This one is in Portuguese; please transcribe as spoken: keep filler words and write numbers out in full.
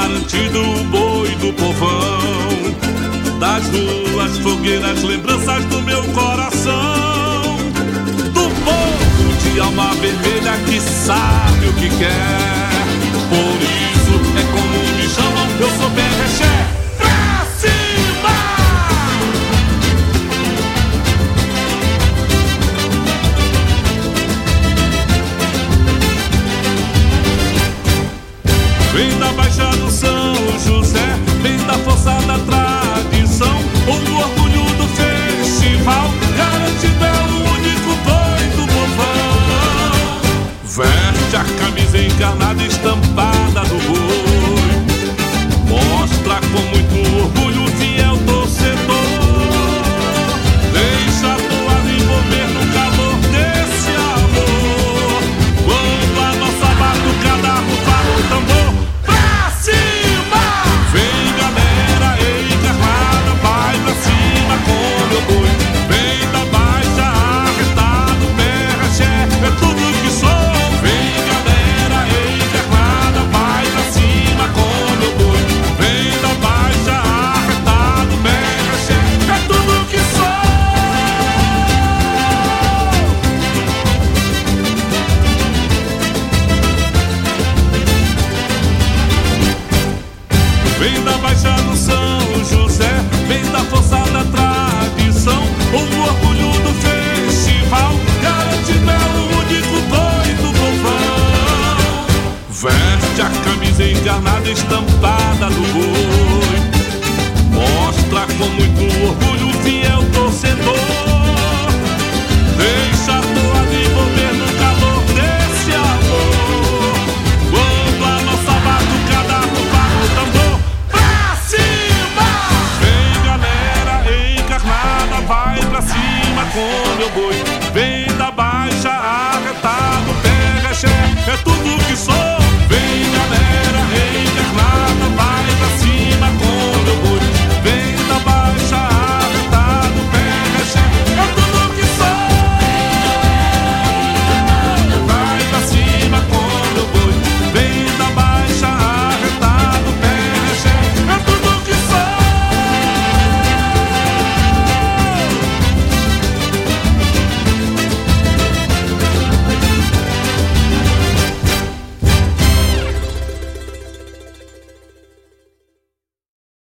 garantido o boi do povão. Das ruas, fogueiras, lembranças do meu coração. Do povo de alma vermelha que sabe o que quer. Por isso é como me chamam, eu sou Berrexé. Pra cima! Vem da Baixa do São José, vem da força da tradição, o orgulho do festival, garantido é o único boi do povão. Veste a camisa encarnada estampada do boi, mostra com muito orgulho o fiel torcedor. Deixa a toalha envolver no calor desse amor, quando a nossa batucada rufa o tambor. Pra cima! Vem galera encarnada, vai pra cima com meu boi. Vem da Baixa, arretado, Berrexé, é tudo que sou. Vem galera encarnada, vai pra cima com meu boi. Vem da Baixa, arretado, Berrexé, é tudo que sou. Vem da Baixa do São José, vem da força da tradição, o orgulho do festival, garantido é o único boi do povão. Veste a camisa encarnada estampada do boi, mostra com muito orgulho o fiel torcedor. Deixa a toalha envolver no calor desse amor, quando a nossa batucada rufa o tambor. Pra cima! Vem galera encarnada, vai pra cima com meu boi. Vem da Baixa, arretado, Berrexé, é tudo que sou.